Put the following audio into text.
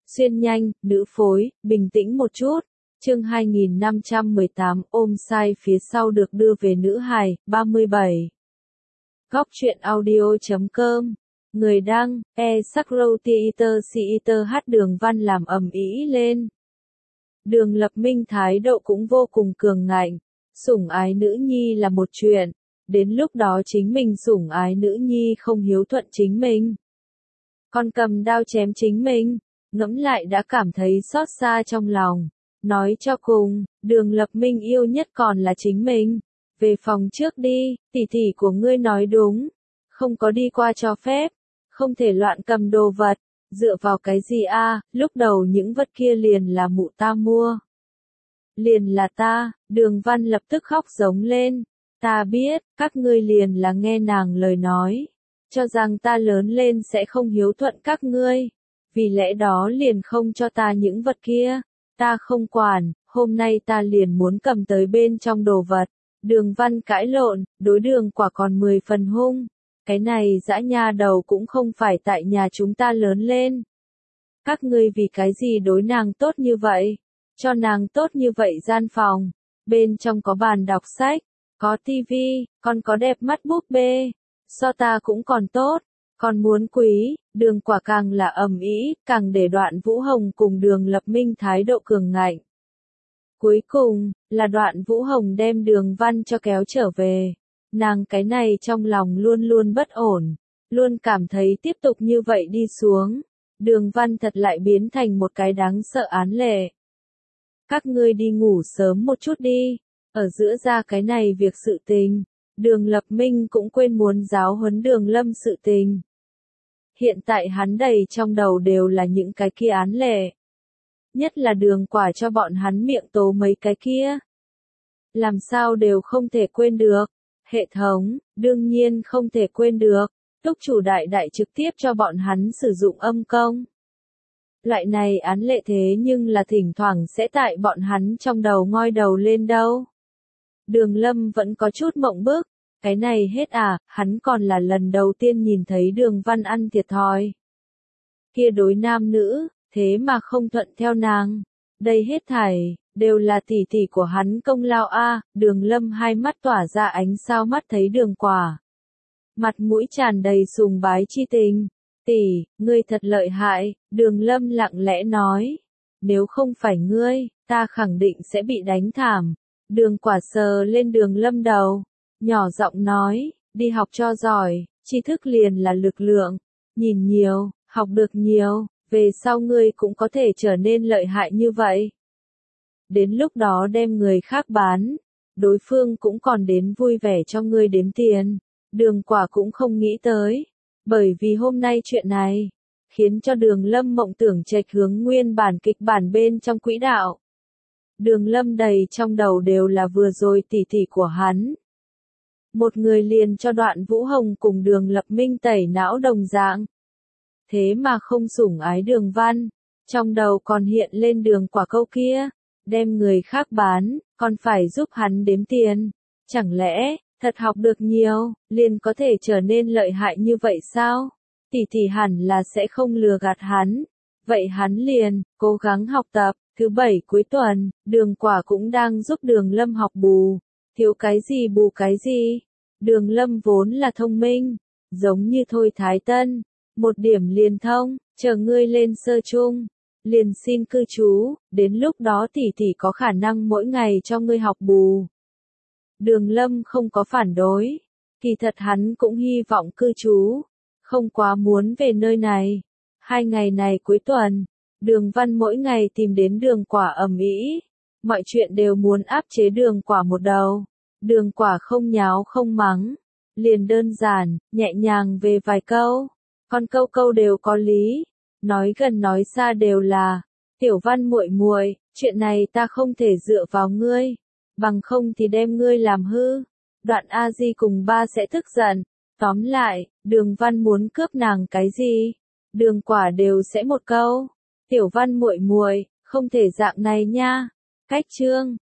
Xuyên nhanh, nữ phối, bình tĩnh một chút. Chương 2518 ôm sai phía sau được đưa về nữ hài, 37. Góc truyện audio.com. Người đăng, Sakrow Theater hát Đường Văn làm ầm ĩ lên. Đường Lập Minh thái độ cũng vô cùng cường ngạnh. Sủng ái nữ nhi là một chuyện. Đến lúc đó chính mình sủng ái nữ nhi không hiếu thuận chính mình. Còn cầm đao chém chính mình. Ngẫm lại đã cảm thấy xót xa trong lòng. Nói cho cùng, Đường Lập Minh yêu nhất còn là chính mình. Về phòng trước đi, tỷ tỷ của ngươi nói đúng. Không có đi qua cho phép. Không thể loạn cầm đồ vật. Dựa vào cái gì a? Lúc đầu những vật kia liền là mụ ta mua. Liền là ta, Đường Văn lập tức khóc giống lên. Ta biết, các ngươi liền là nghe nàng lời nói. Cho rằng ta lớn lên sẽ không hiếu thuận các ngươi. Vì lẽ đó liền không cho ta những vật kia. Ta không quản, hôm nay ta liền muốn cầm tới bên trong đồ vật. Đường Văn cãi lộn, đối Đường Quả còn 10 phần hung. Cái này dã nha đầu cũng không phải tại nhà chúng ta lớn lên. Các ngươi vì cái gì đối nàng tốt như vậy? Cho nàng tốt như vậy gian phòng. Bên trong có bàn đọc sách, có tivi, còn có đẹp mắt búp bê. So ta cũng còn tốt. Còn muốn quý, Đường Quả càng là ầm ĩ, càng để Đoạn Vũ Hồng cùng Đường Lập Minh thái độ cường ngạnh. Cuối cùng, là Đoạn Vũ Hồng đem Đường Văn cho kéo trở về. Nàng cái này trong lòng luôn luôn bất ổn, luôn cảm thấy tiếp tục như vậy đi xuống. Đường Văn thật lại biến thành một cái đáng sợ án lệ. Các ngươi đi ngủ sớm một chút đi, ở giữa ra cái này việc sự tình. Đường Lập Minh cũng quên muốn giáo huấn Đường Lâm sự tình. Hiện tại hắn đầy trong đầu đều là những cái kia án lệ. Nhất là Đường Quả cho bọn hắn miệng tố mấy cái kia. Làm sao đều không thể quên được. Hệ thống, đương nhiên không thể quên được. Túc chủ đại đại trực tiếp cho bọn hắn sử dụng âm công. Loại này án lệ thế nhưng là thỉnh thoảng sẽ tại bọn hắn trong đầu ngoi đầu lên đâu. Đường Lâm vẫn có chút mộng bức. Cái này hết à, hắn còn là lần đầu tiên nhìn thấy Đường Văn ăn thiệt thòi. Kia đối nam nữ, thế mà không thuận theo nàng. Đây hết thảy, đều là tỷ tỷ của hắn công lao a. Đường Lâm hai mắt tỏa ra ánh sao mắt thấy Đường Quả. Mặt mũi tràn đầy sùng bái chi tình. Tỷ, ngươi thật lợi hại, Đường Lâm lặng lẽ nói. Nếu không phải ngươi, ta khẳng định sẽ bị đánh thảm. Đường Quả sờ lên Đường Lâm đầu. Nhỏ giọng nói, đi học cho giỏi, tri thức liền là lực lượng. Nhìn nhiều, học được nhiều, về sau ngươi cũng có thể trở nên lợi hại như vậy. Đến lúc đó đem người khác bán, đối phương cũng còn đến vui vẻ cho ngươi đếm tiền. Đường Quả cũng không nghĩ tới, bởi vì hôm nay chuyện này, khiến cho Đường Lâm mộng tưởng chệch hướng nguyên bản kịch bản bên trong quỹ đạo. Đường Lâm đầy trong đầu đều là vừa rồi tỷ tỷ của hắn. Một người liền cho Đoạn Vũ Hồng cùng Đường Lập Minh tẩy não đồng dạng. Thế mà không sủng ái Đường Văn, trong đầu còn hiện lên Đường Quả câu kia, đem người khác bán, còn phải giúp hắn đếm tiền. Chẳng lẽ, thật học được nhiều, liền có thể trở nên lợi hại như vậy sao? Tỷ tỷ hẳn là sẽ không lừa gạt hắn. Vậy hắn liền, cố gắng học tập. Thứ bảy cuối tuần, Đường Quả cũng đang giúp Đường Lâm học bù. Thiếu cái gì bù cái gì? Đường Lâm vốn là thông minh, giống như Thôi Thái Tân. Một điểm liền thông, chờ ngươi lên sơ chung. Liền xin cư trú, đến lúc đó tỷ tỷ có khả năng mỗi ngày cho ngươi học bù. Đường Lâm không có phản đối. Kỳ thật hắn cũng hy vọng cư trú. Không quá muốn về nơi này. 2 ngày này cuối tuần, Đường Văn mỗi ngày tìm đến Đường Quả ầm ĩ. Mọi chuyện đều muốn áp chế Đường Quả một đầu. Đường Quả không nháo không mắng. Liền đơn giản, nhẹ nhàng về vài câu. Còn câu câu đều có lý. Nói gần nói xa đều là. Tiểu Văn muội muội, chuyện này ta không thể dựa vào ngươi. Bằng không thì đem ngươi làm hư. Đoạn A Di cùng ba sẽ tức giận. Tóm lại, Đường Văn muốn cướp nàng cái gì? Đường Quả đều sẽ một câu. Tiểu Văn muội muội, không thể dạng này nha. Cách chương